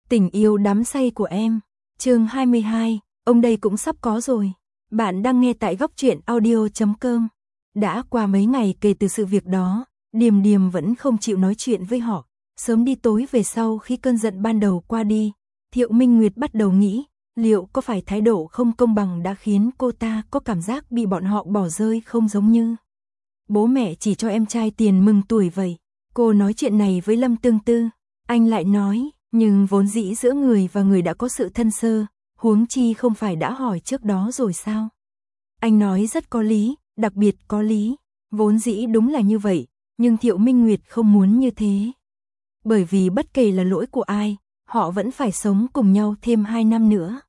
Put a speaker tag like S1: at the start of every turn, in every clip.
S1: Tình yêu đắm say của em. Chương 22, ông đây cũng sắp có rồi. Bạn đang nghe tại góc truyện audio.com. Đã qua mấy ngày kể từ sự việc đó, Điềm Điềm vẫn không chịu nói chuyện với họ. Sớm đi tối về sau khi cơn giận ban đầu qua đi, Thiệu Minh Nguyệt bắt đầu nghĩ, liệu có phải thái độ không công bằng đã khiến cô ta có cảm giác bị bọn họ bỏ rơi không, giống như bố mẹ chỉ cho em trai tiền mừng tuổi vậy. Cô nói chuyện này với Lâm Tương Tư, anh lại nói, nhưng vốn dĩ giữa người và người đã có sự thân sơ, huống chi không phải đã hỏi trước đó rồi sao? Anh nói rất có lý, đặc biệt có lý, vốn dĩ đúng là như vậy, nhưng Thiệu Minh Nguyệt không muốn như thế. Bởi vì bất kể là lỗi của ai, họ vẫn phải sống cùng nhau thêm 2 năm nữa.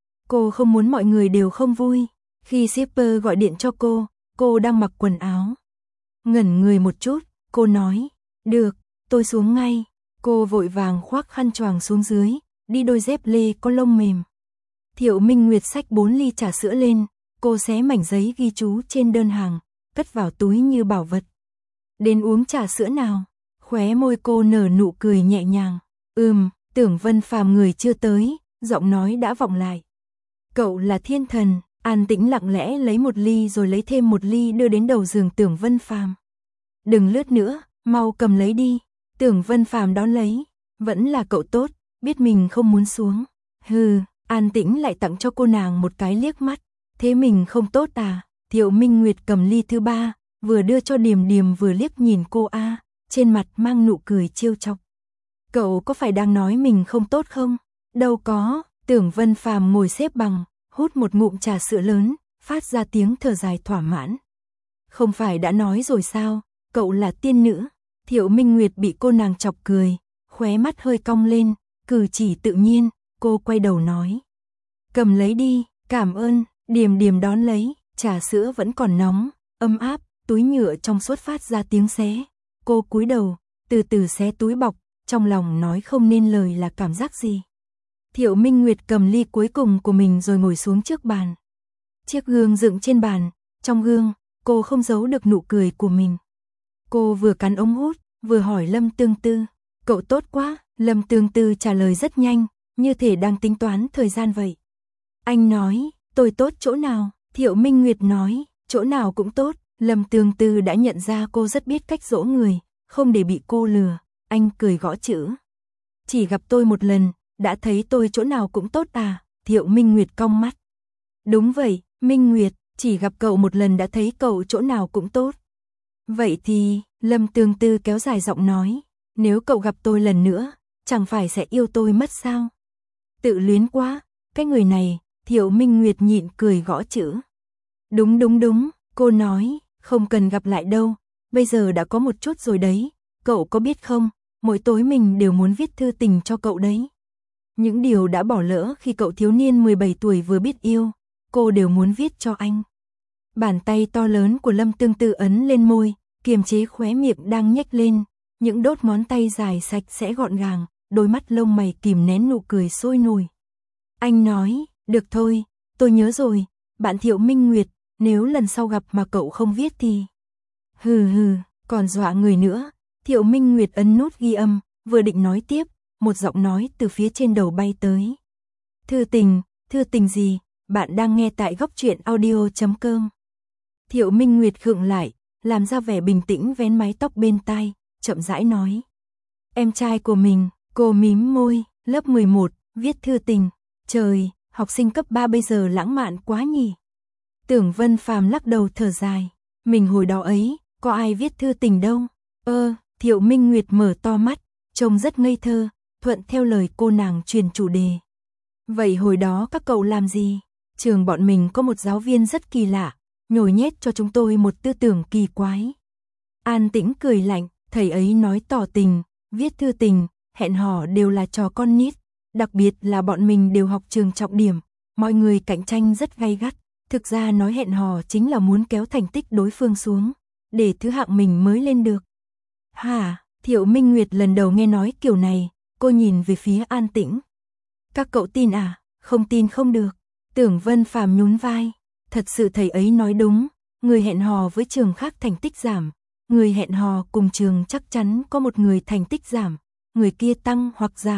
S1: Cô không muốn mọi người đều không vui. Khi shipper gọi điện cho cô đang mặc quần áo. Ngẩn người một chút, cô nói, được, tôi xuống ngay. Cô vội vàng khoác khăn choàng xuống dưới, đi đôi dép lê có lông mềm. Thiệu Minh Nguyệt xách 4 ly trà sữa lên, cô xé mảnh giấy ghi chú trên đơn hàng, cất vào túi như bảo vật. Đến uống trà sữa nào? Khóe môi cô nở nụ cười nhẹ nhàng. Tưởng Vân Phàm người chưa tới, giọng nói đã vọng lại. Cậu là thiên thần. An Tĩnh lặng lẽ lấy một ly rồi lấy thêm một ly đưa đến đầu giường Tưởng Vân Phàm. Đừng lướt nữa, mau cầm lấy đi. Tưởng Vân Phàm đón lấy. Vẫn là cậu tốt, biết mình không muốn xuống. Hừ, An Tĩnh lại tặng cho cô nàng một cái liếc mắt. Thế mình không tốt à? Thiệu Minh Nguyệt cầm ly thứ 3, vừa đưa cho Điềm Điềm vừa liếc nhìn cô trên mặt mang nụ cười trêu chọc. Cậu có phải đang nói mình không tốt không? Đâu có. Tưởng Vân Phàm ngồi xếp bằng, hút một ngụm trà sữa lớn, phát ra tiếng thở dài thỏa mãn. Không phải đã nói rồi sao, cậu là tiên nữ. Thiệu Minh Nguyệt bị cô nàng chọc cười, khóe mắt hơi cong lên, cử chỉ tự nhiên, cô quay đầu nói. Cầm lấy đi, cảm ơn. Điềm Điềm đón lấy, trà sữa vẫn còn nóng, ấm áp, túi nhựa trong suốt phát ra tiếng xé. Cô cúi đầu, từ từ xé túi bọc, trong lòng nói không nên lời là cảm giác gì. Thiệu Minh Nguyệt cầm ly cuối cùng của mình rồi ngồi xuống trước bàn. Chiếc gương dựng trên bàn, trong gương, cô không giấu được nụ cười của mình. Cô vừa cắn ống hút, vừa hỏi Lâm Tương Tư. Cậu tốt quá. Lâm Tương Tư trả lời rất nhanh, như thể đang tính toán thời gian vậy. Anh nói, tôi tốt chỗ nào? Thiệu Minh Nguyệt nói, chỗ nào cũng tốt. Lâm Tương Tư đã nhận ra cô rất biết cách dỗ người, không để bị cô lừa. Anh cười gõ chữ. Chỉ gặp tôi một lần, đã thấy tôi chỗ nào cũng tốt à? Thiệu Minh Nguyệt cong mắt. Đúng vậy, Minh Nguyệt, chỉ gặp cậu một lần đã thấy cậu chỗ nào cũng tốt. Vậy thì, Lâm Tương Tư kéo dài giọng nói, nếu cậu gặp tôi lần nữa, chẳng phải sẽ yêu tôi mất sao? Tự luyến quá, cái người này. Thiệu Minh Nguyệt nhịn cười gõ chữ. Đúng, cô nói, không cần gặp lại đâu, bây giờ đã có một chút rồi đấy, cậu có biết không, mỗi tối mình đều muốn viết thư tình cho cậu đấy. Những điều đã bỏ lỡ khi cậu thiếu niên 17 tuổi vừa biết yêu, cô đều muốn viết cho anh. Bàn tay to lớn của Lâm Tương Tư ấn lên môi, kiềm chế khóe miệng đang nhếch lên, những đốt ngón tay dài sạch sẽ gọn gàng, đôi mắt lông mày kìm nén nụ cười sôi nổi. Anh nói, được thôi, tôi nhớ rồi, bạn Thiệu Minh Nguyệt, nếu lần sau gặp mà cậu không viết thì... Hừ, còn dọa người nữa. Thiệu Minh Nguyệt ấn nút ghi âm, vừa định nói tiếp, một giọng nói từ phía trên đầu bay tới. Thư tình gì? Bạn đang nghe tại góc truyện audio.com. Thiệu Minh Nguyệt khựng lại, làm ra vẻ bình tĩnh vén mái tóc bên tai, chậm rãi nói. Em trai của mình. Cô mím môi, lớp 11, viết thư tình. Trời, học sinh cấp 3 bây giờ lãng mạn quá nhỉ. Tưởng Vân Phàm lắc đầu thở dài. Mình hồi đó ấy, có ai viết thư tình đâu. Thiệu Minh Nguyệt mở to mắt, trông rất ngây thơ, thuận theo lời cô nàng truyền chủ đề. Vậy hồi đó các cậu làm gì? Trường bọn mình có một giáo viên rất kỳ lạ, nhồi nhét cho chúng tôi một tư tưởng kỳ quái. An Tĩnh cười lạnh, thầy ấy nói tỏ tình, viết thư tình, hẹn hò đều là trò con nít. Đặc biệt là bọn mình đều học trường trọng điểm, mọi người cạnh tranh rất gay gắt. Thực ra nói hẹn hò chính là muốn kéo thành tích đối phương xuống, để thứ hạng mình mới lên được. Hả? Thiệu Minh Nguyệt lần đầu nghe nói kiểu này, cô nhìn về phía An Tĩnh. Các cậu tin à? Không tin không được. Tưởng Vân Phàm nhún vai. Thật sự thầy ấy nói đúng, người hẹn hò với trường khác thành tích giảm, người hẹn hò cùng trường chắc chắn có một người thành tích giảm, người kia tăng hoặc giảm,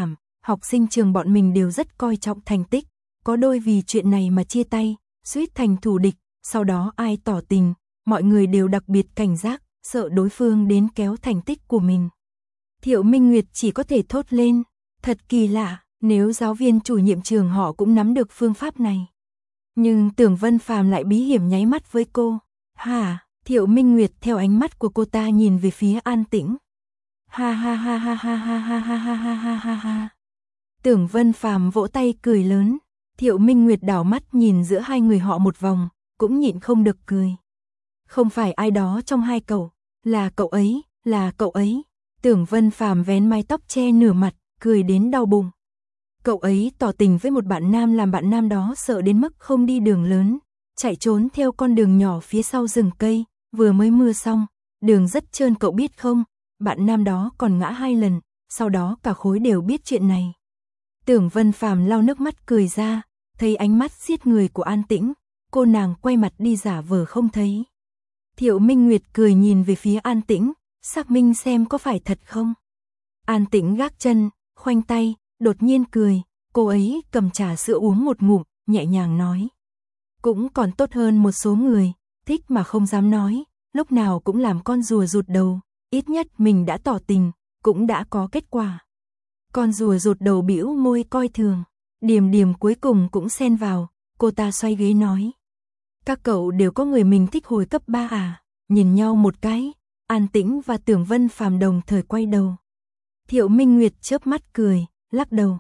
S1: học sinh trường bọn mình đều rất coi trọng thành tích, có đôi vì chuyện này mà chia tay, suýt thành thù địch, sau đó ai tỏ tình, mọi người đều đặc biệt cảnh giác, sợ đối phương đến kéo thành tích của mình. Thiệu Minh Nguyệt chỉ có thể thốt lên, thật kỳ lạ, nếu giáo viên chủ nhiệm trường họ cũng nắm được phương pháp này. Nhưng Tưởng Vân Phàm lại bí hiểm nháy mắt với cô. Hả? Thiệu Minh Nguyệt theo ánh mắt của cô ta nhìn về phía An Tĩnh. Ha ha ha ha ha ha ha ha ha ha ha ha ha. Tưởng Vân Phàm vỗ tay cười lớn. Thiệu Minh Nguyệt đảo mắt nhìn giữa hai người họ một vòng, cũng nhịn không được cười. Không phải ai đó trong hai cậu, là cậu ấy, là cậu ấy. Tưởng Vân Phàm vén mái tóc che nửa mặt, cười đến đau bụng. Cậu ấy tỏ tình với một bạn nam làm bạn nam đó sợ đến mức không đi đường lớn, chạy trốn theo con đường nhỏ phía sau rừng cây, vừa mới mưa xong, đường rất trơn cậu biết không, bạn nam đó còn ngã 2 lần, sau đó cả khối đều biết chuyện này. Tưởng Vân Phàm lau nước mắt cười ra, thấy ánh mắt giết người của An Tĩnh, cô nàng quay mặt đi giả vờ không thấy. Thiệu Minh Nguyệt cười nhìn về phía An Tĩnh, xác minh xem có phải thật không. An Tĩnh gác chân, khoanh tay, đột nhiên cười, cô ấy cầm trà sữa uống một ngụm, nhẹ nhàng nói. Cũng còn tốt hơn một số người, thích mà không dám nói, lúc nào cũng làm con rùa rụt đầu, ít nhất mình đã tỏ tình, cũng đã có kết quả. Con rùa rụt đầu bĩu môi coi thường, Điềm Điềm cuối cùng cũng xen vào, cô ta xoay ghế nói. Các cậu đều có người mình thích hồi cấp 3 à? Nhìn nhau một cái, An Tĩnh và Tưởng Vân Phàm đồng thời quay đầu. Thiệu Minh Nguyệt chớp mắt cười, lắc đầu.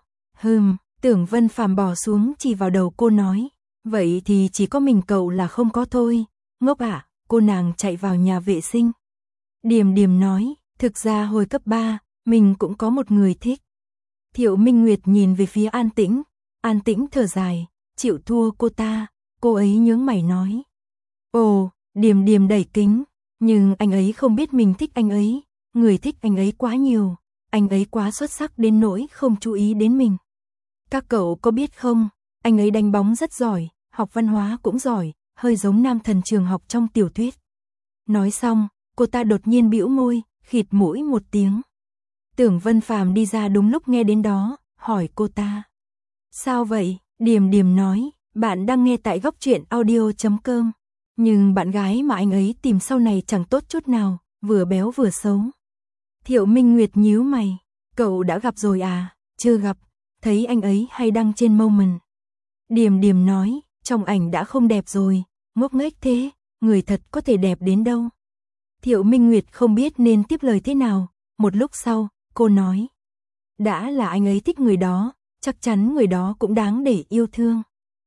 S1: Tưởng Vân Phàm bỏ xuống chỉ vào đầu cô nói. Vậy thì chỉ có mình cậu là không có thôi. Ngốc ạ, cô nàng chạy vào nhà vệ sinh. Điềm Điềm nói, thực ra hồi cấp 3, mình cũng có một người thích. Thiệu Minh Nguyệt nhìn về phía An Tĩnh thở dài, chịu thua cô ta, cô ấy nhướng mày nói. Ồ, Điềm Điềm đẩy kính, nhưng anh ấy không biết mình thích anh ấy, người thích anh ấy quá nhiều, anh ấy quá xuất sắc đến nỗi không chú ý đến mình. Các cậu có biết không, anh ấy đánh bóng rất giỏi, học văn hóa cũng giỏi, hơi giống nam thần trường học trong tiểu thuyết. Nói xong, cô ta đột nhiên bĩu môi, khịt mũi một tiếng. Tưởng Vân Phàm đi ra đúng lúc nghe đến đó, hỏi cô ta. Sao vậy? Điềm Điềm nói, bạn đang nghe tại góc truyện audio.com. Nhưng bạn gái mà anh ấy tìm sau này chẳng tốt chút nào, vừa béo vừa xấu. Thiệu Minh Nguyệt nhíu mày, cậu đã gặp rồi à? Chưa gặp, thấy anh ấy hay đăng trên Moment. Điềm Điềm nói, trong ảnh đã không đẹp rồi, ngốc nghếch thế, người thật có thể đẹp đến đâu. Thiệu Minh Nguyệt không biết nên tiếp lời thế nào, một lúc sau, cô nói. Đã là anh ấy thích người đó, chắc chắn người đó cũng đáng để yêu thương.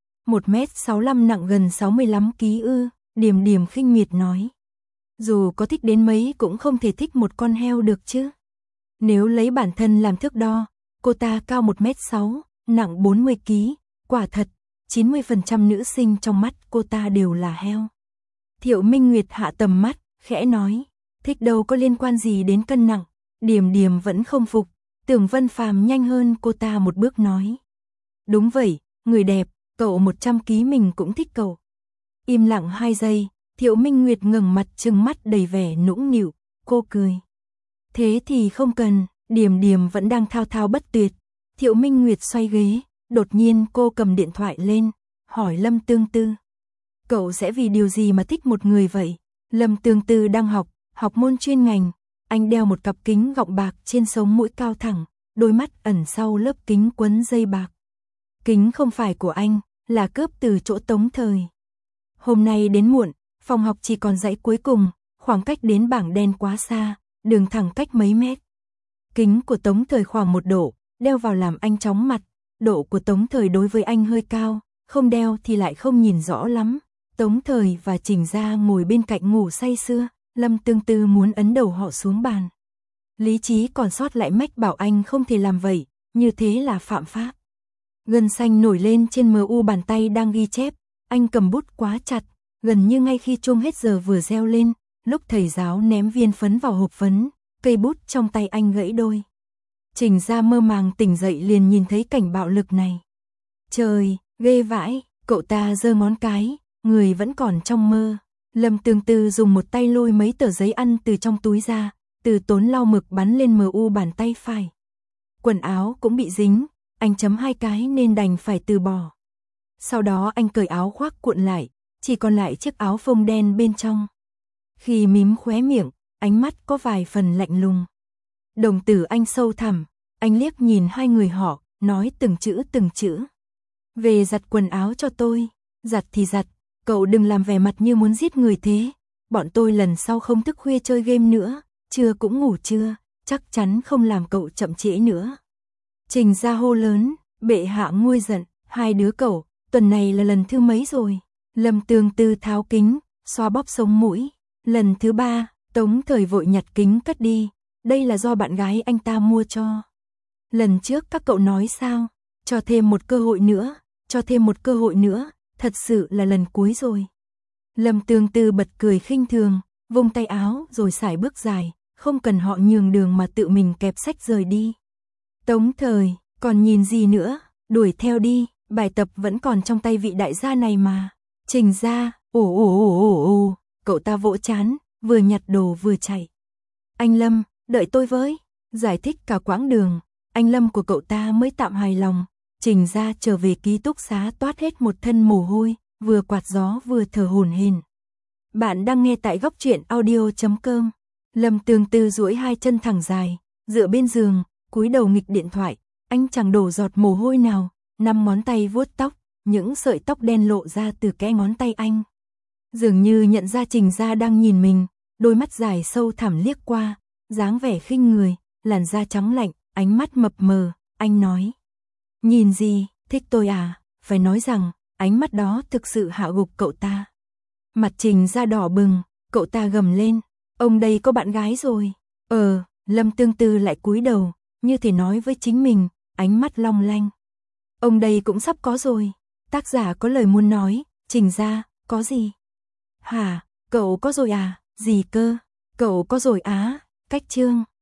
S1: 1m65 nặng gần 65 kg ư, Điềm Điềm khinh miệt nói. Dù có thích đến mấy cũng không thể thích một con heo được chứ. Nếu lấy bản thân làm thước đo, cô ta cao 1m6, nặng 40 kg, quả thật, 90% nữ sinh trong mắt cô ta đều là heo. Thiệu Minh Nguyệt hạ tầm mắt, khẽ nói, thích đâu có liên quan gì đến cân nặng. Điềm Điềm vẫn không phục, Tưởng Vân Phàm nhanh hơn cô ta một bước nói. Đúng vậy, người đẹp, cậu 100 kg mình cũng thích cậu. Im lặng 2 giây, Thiệu Minh Nguyệt ngẩng mặt trừng mắt đầy vẻ nũng nịu, cô cười. Thế thì không cần, Điềm Điềm vẫn đang thao thao bất tuyệt. Thiệu Minh Nguyệt xoay ghế, đột nhiên cô cầm điện thoại lên, hỏi Lâm Tương Tư. Cậu sẽ vì điều gì mà thích một người vậy? Lâm Tương Tư đang học môn chuyên ngành. Anh đeo một cặp kính gọng bạc trên sống mũi cao thẳng, đôi mắt ẩn sau lớp kính quấn dây bạc. Kính không phải của anh, là cướp từ chỗ Tống Thời. Hôm nay đến muộn, phòng học chỉ còn dãy cuối cùng, khoảng cách đến bảng đen quá xa, đường thẳng cách mấy mét. Kính của Tống Thời khoảng 1 độ, đeo vào làm anh chóng mặt, độ của Tống Thời đối với anh hơi cao, không đeo thì lại không nhìn rõ lắm. Tống Thời và Trình Gia ngồi bên cạnh ngủ say sưa, Lâm Tương Tư muốn ấn đầu họ xuống bàn. Lý trí còn sót lại mách bảo anh không thể làm vậy, như thế là phạm pháp. Gân xanh nổi lên trên MU bàn tay đang ghi chép, anh cầm bút quá chặt, gần như ngay khi chuông hết giờ vừa reo lên, lúc thầy giáo ném viên phấn vào hộp phấn, cây bút trong tay anh gãy đôi. Trình Gia mơ màng tỉnh dậy liền nhìn thấy cảnh bạo lực này. Trời, ghê vãi, cậu ta giơ ngón cái, người vẫn còn trong mơ. Lâm Tương Tư dùng một tay lôi mấy tờ giấy ăn từ trong túi ra, từ tốn lau mực bắn lên MU bàn tay phải. Quần áo cũng bị dính, anh chấm 2 cái nên đành phải từ bỏ. Sau đó anh cởi áo khoác cuộn lại, chỉ còn lại chiếc áo phông đen bên trong. Khi mím khóe miệng, ánh mắt có vài phần lạnh lùng. Đồng tử anh sâu thẳm, anh liếc nhìn hai người họ, nói từng chữ từng chữ. Về giặt quần áo cho tôi, giặt thì giặt, cậu đừng làm vẻ mặt như muốn giết người thế. Bọn tôi lần sau không thức khuya chơi game nữa, trưa cũng ngủ trưa, chắc chắn không làm cậu chậm trễ nữa. Trình Gia hô lớn, bệ hạ nguôi giận, hai đứa cậu, tuần này là lần thứ mấy rồi? Lâm Tương Tư tháo kính, xoa bóp sống mũi. Lần thứ 3, Tống Thời vội nhặt kính cất đi, đây là do bạn gái anh ta mua cho. Lần trước các cậu nói sao? Cho thêm một cơ hội nữa, cho thêm một cơ hội nữa, thật sự là lần cuối rồi. Lâm Tương Tư bật cười khinh thường, vung tay áo rồi sải bước dài, không cần họ nhường đường mà tự mình kẹp sách rời đi. Tống Thời, còn nhìn gì nữa, đuổi theo đi, bài tập vẫn còn trong tay vị đại gia này mà. Trình Gia, ồ, cậu ta vỗ chán, vừa nhặt đồ vừa chạy. Anh Lâm, đợi tôi với, giải thích cả quãng đường, anh Lâm của cậu ta mới tạm hài lòng. Trình Gia trở về ký túc xá toát hết một thân mồ hôi, vừa quạt gió vừa thở hổn hển. Bạn đang nghe tại góc truyện audio.com. Lâm Tương Tư duỗi hai chân thẳng dài, dựa bên giường, cúi đầu nghịch điện thoại, anh chẳng đổ giọt mồ hôi nào, 5 ngón tay vuốt tóc, những sợi tóc đen lộ ra từ kẽ ngón tay anh. Dường như nhận ra Trình Gia đang nhìn mình, đôi mắt dài sâu thẳm liếc qua, dáng vẻ khinh người, làn da trắng lạnh, ánh mắt mập mờ, anh nói. Nhìn gì, thích tôi à? Phải nói rằng, ánh mắt đó thực sự hạ gục cậu ta. Mặt Trình Gia đỏ bừng, cậu ta gầm lên, ông đây có bạn gái rồi. Lâm Tương Tư lại cúi đầu, như thể nói với chính mình, ánh mắt long lanh. Ông đây cũng sắp có rồi. Tác giả có lời muốn nói, Trình Gia, có gì? Hả, cậu có rồi à? Gì cơ? Cậu có rồi á? Cách chương.